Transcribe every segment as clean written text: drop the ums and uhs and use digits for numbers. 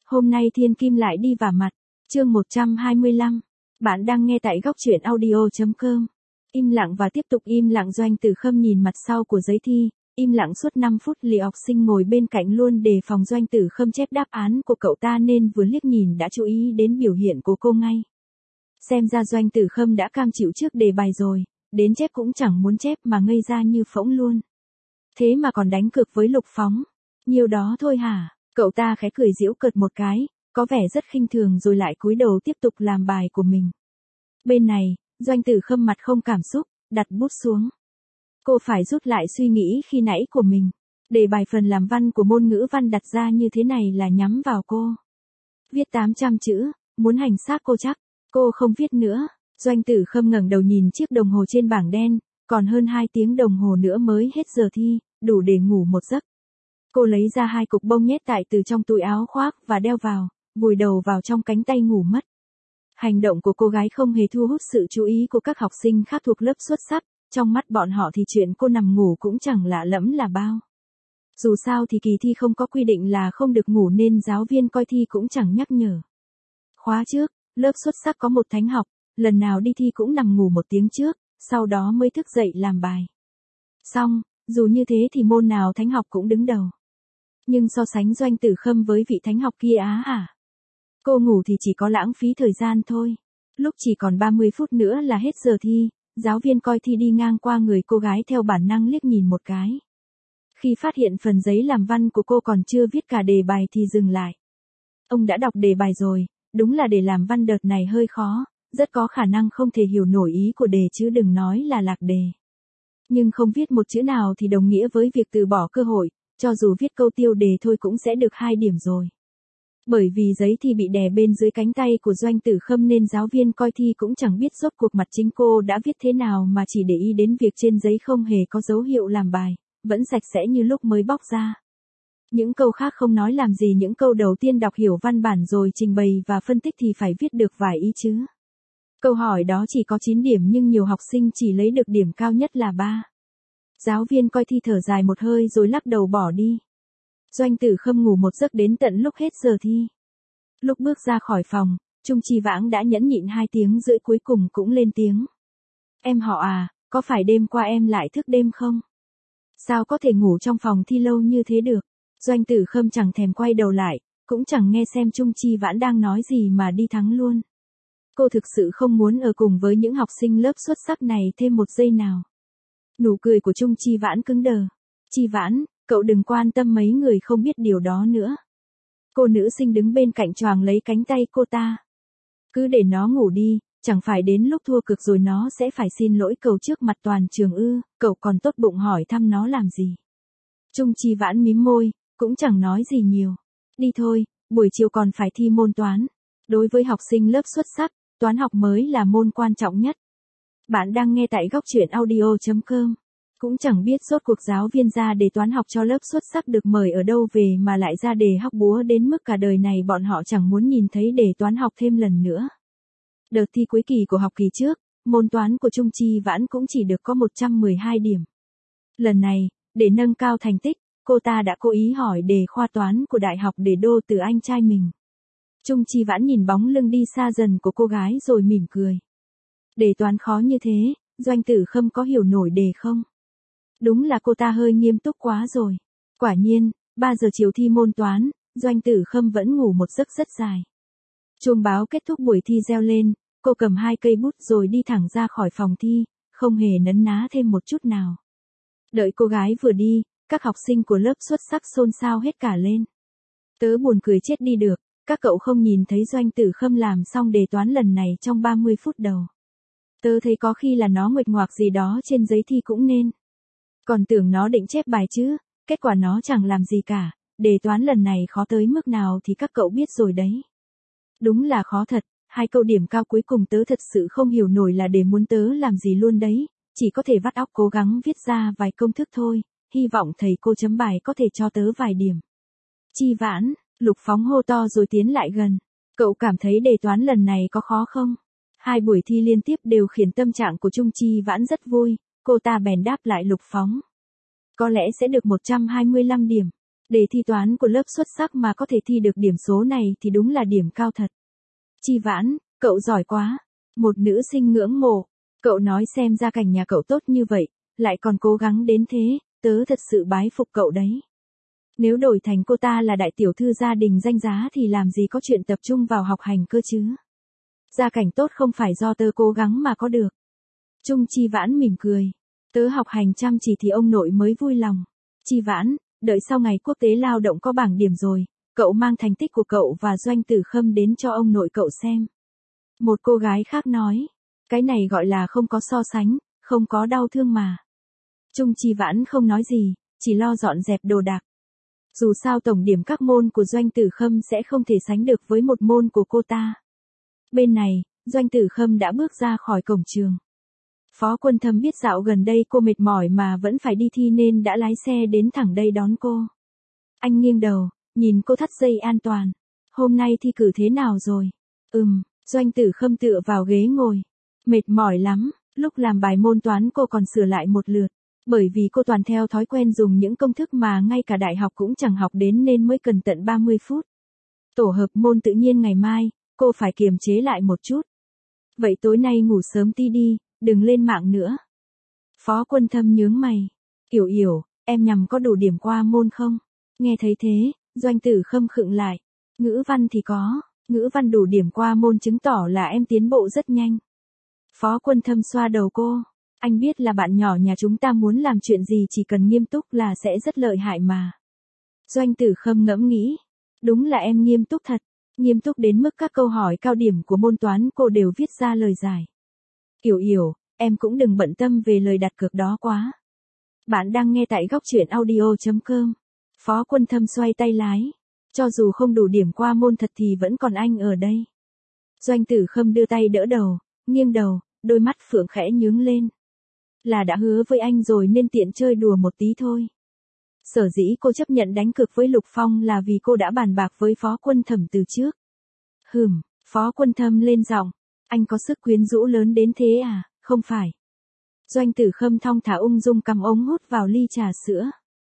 Hôm nay Thiên Kim lại đi vả mặt. Chương 125. Bạn đang nghe tại góc truyện audio.com. Im lặng và tiếp tục im lặng. Doanh Tử Khâm nhìn mặt sau của giấy thi, im lặng suốt 5 phút. Lý học sinh ngồi bên cạnh luôn đề phòng Doanh Tử Khâm chép đáp án của cậu ta nên vừa liếc nhìn đã chú ý đến biểu hiện của cô ngay. Xem ra Doanh Tử Khâm đã cam chịu trước đề bài rồi, đến chép cũng chẳng muốn chép mà ngây ra như phỗng luôn. Thế mà còn đánh cược với Lục Phóng. Nhiều đó thôi hả? Cậu ta khẽ cười giễu cợt một cái, có vẻ rất khinh thường rồi lại cúi đầu tiếp tục làm bài của mình. Bên này, Doanh Tử Khâm mặt không cảm xúc, đặt bút xuống. Cô phải rút lại suy nghĩ khi nãy của mình. Đề bài phần làm văn của môn ngữ văn đặt ra như thế này là nhắm vào cô. Viết 800 chữ, muốn hành xác cô chắc. Cô không viết nữa. Doanh Tử Khâm ngẩng đầu nhìn chiếc đồng hồ trên bảng đen, còn hơn 2 tiếng đồng hồ nữa mới hết giờ thi, đủ để ngủ một giấc. Cô lấy ra 2 cục bông nhét tại từ trong túi áo khoác và đeo vào, vùi đầu vào trong cánh tay ngủ mất. Hành động của cô gái không hề thu hút sự chú ý của các học sinh khác thuộc lớp xuất sắc, trong mắt bọn họ thì chuyện cô nằm ngủ cũng chẳng lạ lẫm là bao. Dù sao thì kỳ thi không có quy định là không được ngủ nên giáo viên coi thi cũng chẳng nhắc nhở. Khóa trước, lớp xuất sắc có một thánh học, lần nào đi thi cũng nằm ngủ 1 tiếng trước, sau đó mới thức dậy làm bài. Xong, dù như thế thì môn nào thánh học cũng đứng đầu. Nhưng so sánh Doanh Tử Khâm với vị thánh học kia á hả? Cô ngủ thì chỉ có lãng phí thời gian thôi. Lúc chỉ còn 30 phút nữa là hết giờ thi, giáo viên coi thi đi ngang qua người cô gái theo bản năng liếc nhìn một cái. Khi phát hiện phần giấy làm văn của cô còn chưa viết cả đề bài thì dừng lại. Ông đã đọc đề bài rồi, đúng là đề làm văn đợt này hơi khó, rất có khả năng không thể hiểu nổi ý của đề chứ đừng nói là lạc đề. Nhưng không viết một chữ nào thì đồng nghĩa với việc từ bỏ cơ hội, cho dù viết câu tiêu đề thôi cũng sẽ được 2 điểm rồi. Bởi vì giấy thi bị đè bên dưới cánh tay của Doanh Tử Khâm nên giáo viên coi thi cũng chẳng biết rốt cuộc mặt chính cô đã viết thế nào mà chỉ để ý đến việc trên giấy không hề có dấu hiệu làm bài, vẫn sạch sẽ như lúc mới bóc ra. Những câu khác không nói làm gì, những câu đầu tiên đọc hiểu văn bản rồi trình bày và phân tích thì phải viết được vài ý chứ. Câu hỏi đó chỉ có 9 điểm nhưng nhiều học sinh chỉ lấy được điểm cao nhất là 3. Giáo viên coi thi thở dài một hơi rồi lắc đầu bỏ đi. Doanh Tử Khâm ngủ một giấc đến tận lúc hết giờ thi. Lúc bước ra khỏi phòng, Trung Chi Vãng đã nhẫn nhịn 2 tiếng rưỡi cuối cùng cũng lên tiếng. Em họ à, có phải đêm qua em lại thức đêm không? Sao có thể ngủ trong phòng thi lâu như thế được? Doanh Tử Khâm chẳng thèm quay đầu lại, cũng chẳng nghe xem Trung Chi Vãn đang nói gì mà đi thắng luôn. Cô thực sự không muốn ở cùng với những học sinh lớp xuất sắc này thêm một giây nào. Nụ cười của Trung Chi Vãn cứng đờ. Chi Vãn, cậu đừng quan tâm mấy người không biết điều đó nữa. Cô nữ sinh đứng bên cạnh choàng lấy cánh tay cô ta. Cứ để nó ngủ đi, chẳng phải đến lúc thua cực rồi nó sẽ phải xin lỗi cậu trước mặt toàn trường ư, cậu còn tốt bụng hỏi thăm nó làm gì. Trung Chi Vãn mím môi, cũng chẳng nói gì nhiều. Đi thôi, buổi chiều còn phải thi môn toán. Đối với học sinh lớp xuất sắc, toán học mới là môn quan trọng nhất. Bạn đang nghe tại góc truyện audio.com. Cũng chẳng biết rốt cuộc giáo viên ra đề toán học cho lớp xuất sắc được mời ở đâu về mà lại ra đề hóc búa đến mức cả đời này bọn họ chẳng muốn nhìn thấy đề toán học thêm lần nữa. Đợt thi cuối kỳ của học kỳ trước, môn toán của Trung Chi Vãn cũng chỉ được có 112 điểm. Lần này, để nâng cao thành tích, cô ta đã cố ý hỏi đề khoa toán của Đại học Đề Đô từ anh trai mình. Trung Chi Vãn nhìn bóng lưng đi xa dần của cô gái rồi mỉm cười. Đề toán khó như thế, Doanh Tử Khâm có hiểu nổi đề không? Đúng là cô ta hơi nghiêm túc quá rồi. Quả nhiên, 3 giờ chiều thi môn toán, Doanh Tử Khâm vẫn ngủ một giấc rất dài. Chuông báo kết thúc buổi thi reo lên, cô cầm 2 cây bút rồi đi thẳng ra khỏi phòng thi, không hề nấn ná thêm một chút nào. Đợi cô gái vừa đi, các học sinh của lớp xuất sắc xôn xao hết cả lên. Tớ buồn cười chết đi được, các cậu không nhìn thấy Doanh Tử Khâm làm xong đề toán lần này trong 30 phút đầu. Tớ thấy có khi là nó nguệch ngoạc gì đó trên giấy thi cũng nên. Còn tưởng nó định chép bài chứ, kết quả nó chẳng làm gì cả, đề toán lần này khó tới mức nào thì các cậu biết rồi đấy. Đúng là khó thật, 2 câu điểm cao cuối cùng tớ thật sự không hiểu nổi là để muốn tớ làm gì luôn đấy, chỉ có thể vắt óc cố gắng viết ra vài công thức thôi, hy vọng thầy cô chấm bài có thể cho tớ vài điểm. Chi Vãn, Lục Phóng hô to rồi tiến lại gần. Cậu cảm thấy đề toán lần này có khó không? 2 buổi thi liên tiếp đều khiến tâm trạng của Trung Chi Vãn rất vui, cô ta bèn đáp lại Lục Phóng. Có lẽ sẽ được 125 điểm. Đề thi toán của lớp xuất sắc mà có thể thi được điểm số này thì đúng là điểm cao thật. Chi Vãn, cậu giỏi quá. Một nữ sinh ngưỡng mộ. Cậu nói xem gia cảnh nhà cậu tốt như vậy, lại còn cố gắng đến thế, tớ thật sự bái phục cậu đấy. Nếu đổi thành cô ta là đại tiểu thư gia đình danh giá thì làm gì có chuyện tập trung vào học hành cơ chứ. Gia cảnh tốt không phải do tớ cố gắng mà có được. Trung Chi Vãn mỉm cười. Tớ học hành chăm chỉ thì ông nội mới vui lòng. Chi Vãn, đợi sau ngày quốc tế lao động có bảng điểm rồi, cậu mang thành tích của cậu và Doanh Tử Khâm đến cho ông nội cậu xem. Một cô gái khác nói, cái này gọi là không có so sánh, không có đau thương mà. Trung Chi Vãn không nói gì, chỉ lo dọn dẹp đồ đạc. Dù sao tổng điểm các môn của Doanh Tử Khâm sẽ không thể sánh được với một môn của cô ta. Bên này, Doanh Tử Khâm đã bước ra khỏi cổng trường. Phó Quân Thâm biết dạo gần đây cô mệt mỏi mà vẫn phải đi thi nên đã lái xe đến thẳng đây đón cô. Anh nghiêng đầu, nhìn cô thắt dây an toàn. Hôm nay thi cử thế nào rồi? Doanh Tử Khâm tựa vào ghế ngồi. Mệt mỏi lắm, lúc làm bài môn toán cô còn sửa lại một lượt. Bởi vì cô toàn theo thói quen dùng những công thức mà ngay cả đại học cũng chẳng học đến nên mới cần tận 30 phút. Tổ hợp môn tự nhiên ngày mai, cô phải kiềm chế lại một chút. Vậy tối nay ngủ sớm tí đi, đừng lên mạng nữa. Phó Quân Thâm nhướng mày. Yểu, em nhằm có đủ điểm qua môn không? Nghe thấy thế, Doanh Tử Khâm khựng lại. Ngữ văn thì có, ngữ văn đủ điểm qua môn chứng tỏ là em tiến bộ rất nhanh. Phó Quân Thâm xoa đầu cô. Anh biết là bạn nhỏ nhà chúng ta muốn làm chuyện gì chỉ cần nghiêm túc là sẽ rất lợi hại mà. Doanh Tử Khâm ngẫm nghĩ. Đúng là em nghiêm túc thật. Nghiêm túc đến mức các câu hỏi cao điểm của môn toán cô đều viết ra lời giải. Yểu, em cũng đừng bận tâm về lời đặt cược đó quá. Bạn đang nghe tại góc truyện audio.com. Phó Quân Thâm xoay tay lái. Cho dù không đủ điểm qua môn thật thì vẫn còn anh ở đây. Doanh Tử Khâm đưa tay đỡ đầu, nghiêng đầu, đôi mắt phượng khẽ nhướng lên. Là đã hứa với anh rồi nên tiện chơi đùa một tí thôi. Sở dĩ cô chấp nhận đánh cược với Lục Phong là vì cô đã bàn bạc với Phó Quân Thâm từ trước. Phó Quân Thâm lên giọng. Anh có sức quyến rũ lớn đến thế à, không phải. Doanh Tử Khâm thong thả ung dung cầm ống hút vào ly trà sữa.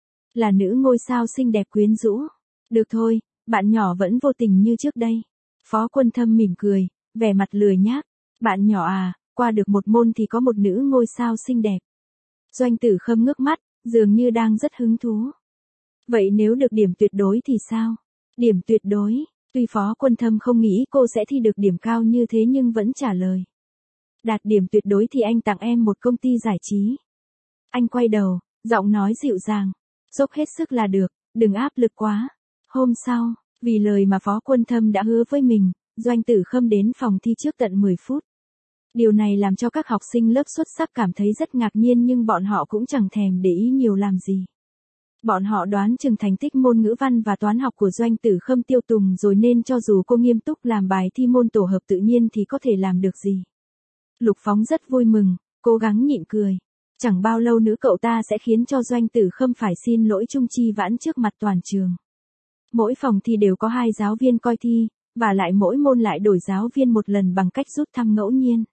Là nữ ngôi sao xinh đẹp quyến rũ. Được thôi, bạn nhỏ vẫn vô tình như trước đây. Phó Quân Thâm mỉm cười, vẻ mặt lười nhác. Bạn nhỏ à, qua được một môn thì có một nữ ngôi sao xinh đẹp. Doanh Tử Khâm ngước mắt, dường như đang rất hứng thú. Vậy nếu được điểm tuyệt đối thì sao? Điểm tuyệt đối, tuy Phó Quân Thâm không nghĩ cô sẽ thi được điểm cao như thế nhưng vẫn trả lời. Đạt điểm tuyệt đối thì anh tặng em một công ty giải trí. Anh quay đầu, giọng nói dịu dàng. Dốc hết sức là được, đừng áp lực quá. Hôm sau, vì lời mà Phó Quân Thâm đã hứa với mình, Doanh Tử Khâm đến phòng thi trước tận 10 phút. Điều này làm cho các học sinh lớp xuất sắc cảm thấy rất ngạc nhiên nhưng bọn họ cũng chẳng thèm để ý nhiều làm gì. Bọn họ đoán chừng thành tích môn ngữ văn và toán học của Doanh Tử Khâm tiêu tùng rồi nên cho dù cô nghiêm túc làm bài thi môn tổ hợp tự nhiên thì có thể làm được gì. Lục Phóng rất vui mừng, cố gắng nhịn cười. Chẳng bao lâu nữa cậu ta sẽ khiến cho Doanh Tử Khâm phải xin lỗi Trung Chi Vãn trước mặt toàn trường. Mỗi phòng thi đều có 2 giáo viên coi thi, và lại mỗi môn lại đổi giáo viên một lần bằng cách rút thăm ngẫu nhiên.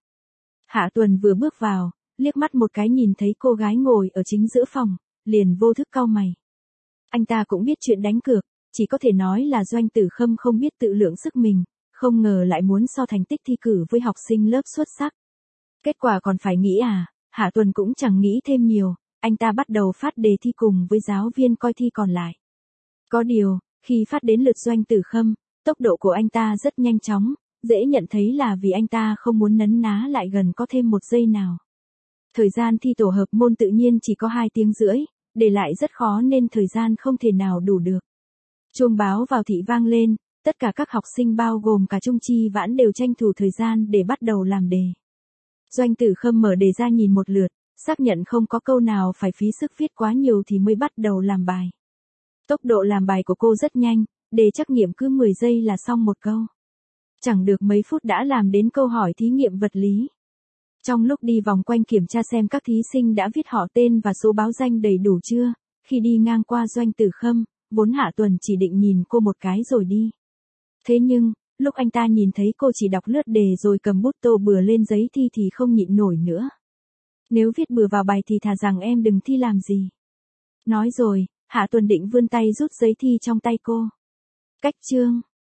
Hạ Tuần vừa bước vào, liếc mắt một cái nhìn thấy cô gái ngồi ở chính giữa phòng, liền vô thức cau mày. Anh ta cũng biết chuyện đánh cược, chỉ có thể nói là Doanh Tử Khâm không biết tự lượng sức mình, không ngờ lại muốn so thành tích thi cử với học sinh lớp xuất sắc. Kết quả còn phải nghĩ à, Hạ Tuần cũng chẳng nghĩ thêm nhiều, anh ta bắt đầu phát đề thi cùng với giáo viên coi thi còn lại. Có điều, khi phát đến lượt Doanh Tử Khâm, tốc độ của anh ta rất nhanh chóng, dễ nhận thấy là vì anh ta không muốn nấn ná lại gần có thêm một giây nào. Thời gian thi tổ hợp môn tự nhiên chỉ có 2 tiếng rưỡi, để lại rất khó nên thời gian không thể nào đủ được. Chuông báo vào thị vang lên, tất cả các học sinh bao gồm cả Trung Chi Vãn đều tranh thủ thời gian để bắt đầu làm đề. Doanh Tử Khâm mở đề ra nhìn một lượt, xác nhận không có câu nào phải phí sức viết quá nhiều thì mới bắt đầu làm bài. Tốc độ làm bài của cô rất nhanh, đề trắc nghiệm cứ 10 giây là xong một câu. Chẳng được mấy phút đã làm đến câu hỏi thí nghiệm vật lý. Trong lúc đi vòng quanh kiểm tra xem các thí sinh đã viết họ tên và số báo danh đầy đủ chưa, khi đi ngang qua Doanh Tử Khâm, vốn Hạ Tuần chỉ định nhìn cô một cái rồi đi. Thế nhưng, lúc anh ta nhìn thấy cô chỉ đọc lướt đề rồi cầm bút tô bừa lên giấy thi thì không nhịn nổi nữa. Nếu viết bừa vào bài thì thà rằng em đừng thi làm gì. Nói rồi, Hạ Tuần định vươn tay rút giấy thi trong tay cô. Cách chương.